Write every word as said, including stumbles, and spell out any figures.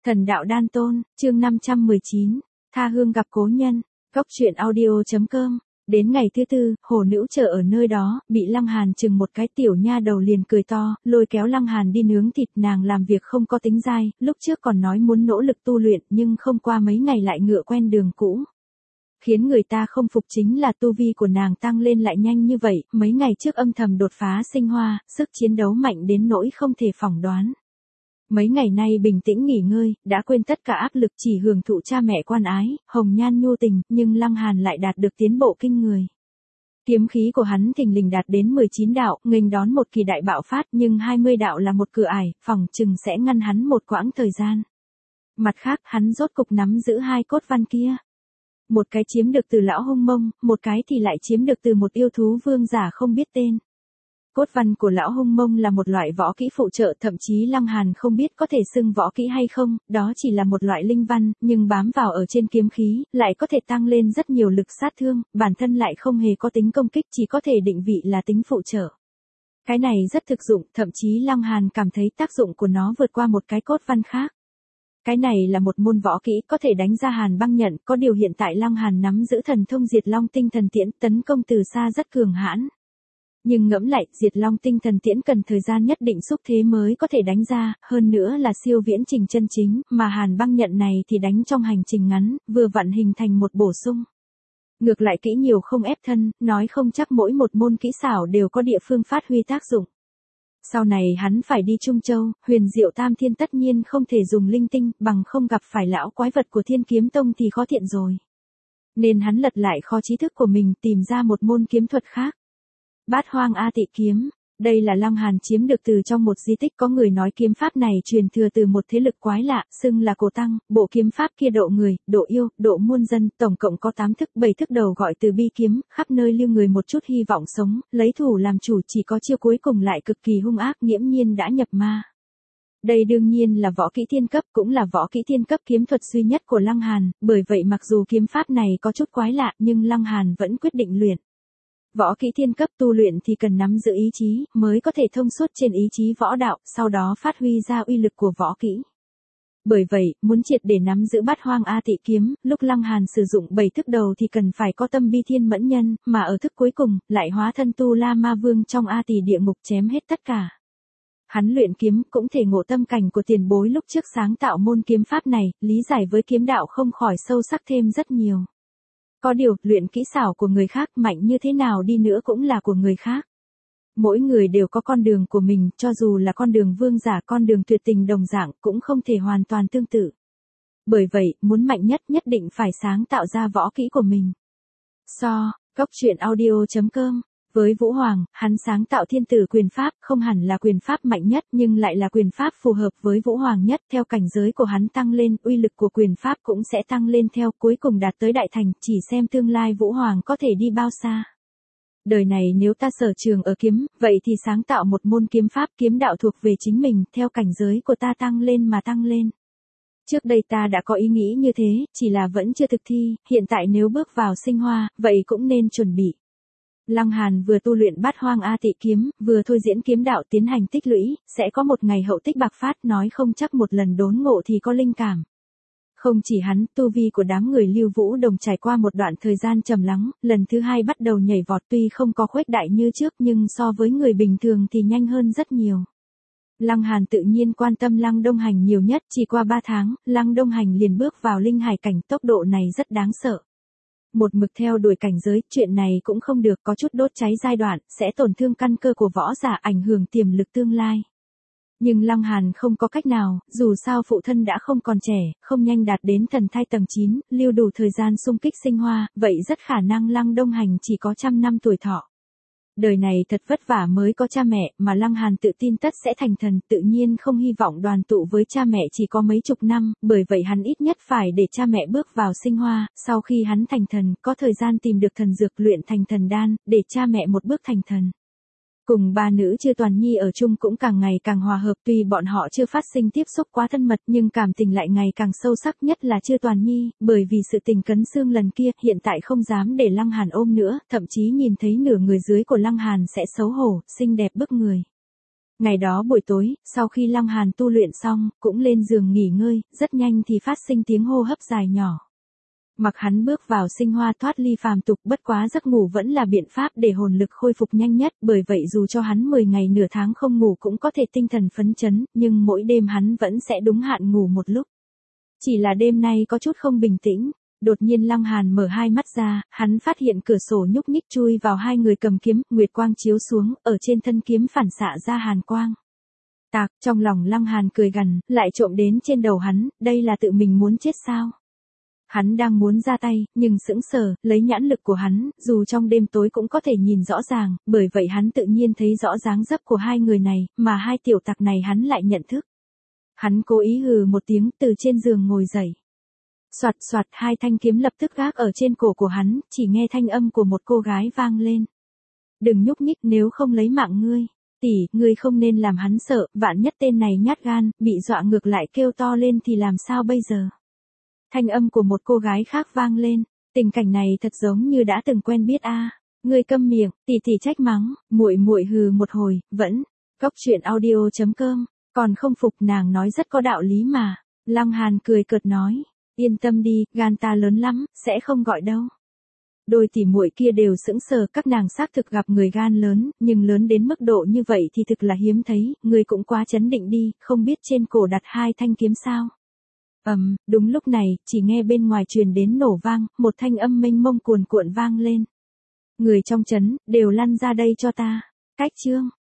Thần đạo đan tôn, chương năm trăm mười chín, tha hương gặp cố nhân, góc truyện audio.com. Đến ngày thứ tư, hồ nữ chờ ở nơi đó, bị Lăng Hàn chừng một cái, tiểu nha đầu liền cười to, lôi kéo Lăng Hàn đi nướng thịt. Nàng làm việc không có tính dai, lúc trước còn nói muốn nỗ lực tu luyện, nhưng không qua mấy ngày lại ngựa quen đường cũ. Khiến người ta không phục chính là tu vi của nàng tăng lên lại nhanh như vậy, mấy ngày trước âm thầm đột phá sinh hoa, sức chiến đấu mạnh đến nỗi không thể phỏng đoán. Mấy ngày nay bình tĩnh nghỉ ngơi, đã quên tất cả áp lực, chỉ hưởng thụ cha mẹ quan ái, hồng nhan nhu tình, nhưng Lăng Hàn lại đạt được tiến bộ kinh người. Kiếm khí của hắn thình lình đạt đến mười chín đạo, nghênh đón một kỳ đại bạo phát, nhưng hai mươi đạo là một cửa ải, phòng chừng sẽ ngăn hắn một quãng thời gian. Mặt khác, hắn rốt cục nắm giữ hai cốt văn kia. Một cái chiếm được từ lão hung mông, một cái thì lại chiếm được từ một yêu thú vương giả không biết tên. Cốt văn của lão hung mông là một loại võ kỹ phụ trợ, thậm chí Lăng Hàn không biết có thể xưng võ kỹ hay không, đó chỉ là một loại linh văn, nhưng bám vào ở trên kiếm khí, lại có thể tăng lên rất nhiều lực sát thương, bản thân lại không hề có tính công kích, chỉ có thể định vị là tính phụ trợ. Cái này rất thực dụng, thậm chí Lăng Hàn cảm thấy tác dụng của nó vượt qua một cái cốt văn khác. Cái này là một môn võ kỹ có thể đánh ra Hàn băng nhận, có điều hiện tại Lăng Hàn nắm giữ thần thông Diệt Long Tinh Thần Tiễn, tấn công từ xa rất cường hãn. Nhưng ngẫm lại, Diệt Long Tinh Thần Tiễn cần thời gian nhất định xúc thế mới có thể đánh ra, hơn nữa là siêu viễn trình chân chính, mà Hàn băng nhận này thì đánh trong hành trình ngắn, vừa vặn hình thành một bổ sung. Ngược lại kỹ nhiều không ép thân, nói không chắc mỗi một môn kỹ xảo đều có địa phương phát huy tác dụng. Sau này hắn phải đi Trung Châu, Huyền Diệu Tam Thiên tất nhiên không thể dùng linh tinh, bằng không gặp phải lão quái vật của Thiên Kiếm Tông thì khó thiện rồi. Nên hắn lật lại kho trí thức của mình, tìm ra một môn kiếm thuật khác. Bát Hoang A Tị Kiếm, đây là Lăng Hàn chiếm được từ trong một di tích, có người nói kiếm pháp này truyền thừa từ một thế lực quái lạ, xưng là Cổ Tăng, bộ kiếm pháp kia độ người, độ yêu, độ muôn dân, tổng cộng có tám thức, bảy thức đầu gọi từ bi kiếm, khắp nơi lưu người một chút hy vọng sống, lấy thủ làm chủ, chỉ có chiêu cuối cùng lại cực kỳ hung ác, nghiễm nhiên đã nhập ma. Đây đương nhiên là võ kỹ thiên cấp, cũng là võ kỹ thiên cấp kiếm thuật duy nhất của Lăng Hàn, bởi vậy mặc dù kiếm pháp này có chút quái lạ, nhưng Lăng Hàn vẫn quyết định luyện. Võ kỹ thiên cấp tu luyện thì cần nắm giữ ý chí, mới có thể thông suốt trên ý chí võ đạo, sau đó phát huy ra uy lực của võ kỹ. Bởi vậy, muốn triệt để nắm giữ Bát Hoang A Tị Kiếm, lúc Lăng Hàn sử dụng bảy thức đầu thì cần phải có tâm bi thiên mẫn nhân, mà ở thức cuối cùng, lại hóa thân Tu La Ma Vương trong A Tỳ địa ngục chém hết tất cả. Hắn luyện kiếm cũng thể ngộ tâm cảnh của tiền bối lúc trước sáng tạo môn kiếm pháp này, lý giải với kiếm đạo không khỏi sâu sắc thêm rất nhiều. Có điều, luyện kỹ xảo của người khác mạnh như thế nào đi nữa cũng là của người khác. Mỗi người đều có con đường của mình, cho dù là con đường vương giả, con đường tuyệt tình đồng dạng, cũng không thể hoàn toàn tương tự. Bởi vậy, muốn mạnh nhất nhất định phải sáng tạo ra võ kỹ của mình. So, góc truyện audio.com. Với Vũ Hoàng, hắn sáng tạo thiên tử quyền pháp, không hẳn là quyền pháp mạnh nhất, nhưng lại là quyền pháp phù hợp với Vũ Hoàng nhất, theo cảnh giới của hắn tăng lên, uy lực của quyền pháp cũng sẽ tăng lên theo, cuối cùng đạt tới đại thành, chỉ xem tương lai Vũ Hoàng có thể đi bao xa. Đời này nếu ta sở trường ở kiếm, vậy thì sáng tạo một môn kiếm pháp, kiếm đạo thuộc về chính mình, theo cảnh giới của ta tăng lên mà tăng lên. Trước đây ta đã có ý nghĩ như thế, chỉ là vẫn chưa thực thi, hiện tại nếu bước vào sinh hoa, vậy cũng nên chuẩn bị. Lăng Hàn vừa tu luyện Bát Hoang A Tị Kiếm, vừa thôi diễn kiếm đạo tiến hành tích lũy, sẽ có một ngày hậu tích bạc phát, nói không chắc một lần đốn ngộ thì có linh cảm. Không chỉ hắn, tu vi của đám người Lưu Vũ Đồng trải qua một đoạn thời gian trầm lắng, lần thứ hai bắt đầu nhảy vọt, tuy không có khuếch đại như trước nhưng so với người bình thường thì nhanh hơn rất nhiều. Lăng Hàn tự nhiên quan tâm Lăng Đông Hành nhiều nhất, chỉ qua ba tháng, Lăng Đông Hành liền bước vào linh hải cảnh, tốc độ này rất đáng sợ. Một mực theo đuổi cảnh giới, chuyện này cũng không được, có chút đốt cháy giai đoạn, sẽ tổn thương căn cơ của võ giả, ảnh hưởng tiềm lực tương lai. Nhưng Lăng Hàn không có cách nào, dù sao phụ thân đã không còn trẻ, không nhanh đạt đến thần thai tầng chín, lưu đủ thời gian xung kích sinh hoa, vậy rất khả năng Lăng Đông Hành chỉ có trăm năm tuổi thọ. Đời này thật vất vả mới có cha mẹ, mà Lăng Hàn tự tin tất sẽ thành thần, tự nhiên không hy vọng đoàn tụ với cha mẹ chỉ có mấy chục năm, bởi vậy hắn ít nhất phải để cha mẹ bước vào sinh hoa, sau khi hắn thành thần, có thời gian tìm được thần dược luyện thành thần đan, để cha mẹ một bước thành thần. Cùng ba nữ Chư Toàn Nhi ở chung cũng càng ngày càng hòa hợp, tuy bọn họ chưa phát sinh tiếp xúc quá thân mật nhưng cảm tình lại ngày càng sâu sắc, nhất là Chư Toàn Nhi, bởi vì sự tình cấn xương lần kia, hiện tại không dám để Lăng Hàn ôm nữa, thậm chí nhìn thấy nửa người dưới của Lăng Hàn sẽ xấu hổ, xinh đẹp bức người. Ngày đó buổi tối, sau khi Lăng Hàn tu luyện xong, cũng lên giường nghỉ ngơi, rất nhanh thì phát sinh tiếng hô hấp dài nhỏ. Mặc hắn bước vào sinh hoa thoát ly phàm tục, bất quá giấc ngủ vẫn là biện pháp để hồn lực khôi phục nhanh nhất, bởi vậy dù cho hắn mười ngày nửa tháng không ngủ cũng có thể tinh thần phấn chấn, nhưng mỗi đêm hắn vẫn sẽ đúng hạn ngủ một lúc. Chỉ là đêm nay có chút không bình tĩnh. Đột nhiên Lăng Hàn mở hai mắt ra, hắn phát hiện cửa sổ nhúc nhích chui vào hai người cầm kiếm, nguyệt quang chiếu xuống, ở trên thân kiếm phản xạ ra hàn quang. Tạc, trong lòng Lăng Hàn cười gằn, lại trộm đến trên đầu hắn, đây là tự mình muốn chết sao? Hắn đang muốn ra tay, nhưng sững sờ, lấy nhãn lực của hắn, dù trong đêm tối cũng có thể nhìn rõ ràng, bởi vậy hắn tự nhiên thấy rõ dáng dấp của hai người này, mà hai tiểu tặc này hắn lại nhận thức. Hắn cố ý hừ một tiếng, từ trên giường ngồi dậy. Soạt soạt, hai thanh kiếm lập tức gác ở trên cổ của hắn, chỉ nghe thanh âm của một cô gái vang lên. Đừng nhúc nhích, nếu không lấy mạng ngươi. Tỷ, ngươi không nên làm hắn sợ, vạn nhất tên này nhát gan, bị dọa ngược lại kêu to lên thì làm sao bây giờ? Thanh âm của một cô gái khác vang lên, tình cảnh này thật giống như đã từng quen biết a. À. Ngươi câm miệng, tỷ tỷ trách mắng, muội muội hừ một hồi, vẫn. Cốc truyện audio chấm com, còn không phục, nàng nói rất có đạo lý mà. Lăng Hàn cười cợt nói. Yên tâm đi, gan ta lớn lắm, sẽ không gọi đâu. Đôi tỷ muội kia đều sững sờ, các nàng xác thực gặp người gan lớn, nhưng lớn đến mức độ như vậy thì thực là hiếm thấy, người cũng quá chấn định đi, không biết trên cổ đặt hai thanh kiếm sao. Ầm, um, đúng lúc này, chỉ nghe bên ngoài truyền đến nổ vang, một thanh âm mênh mông cuồn cuộn vang lên. Người trong trấn, đều lăn ra đây cho ta. Cách chương.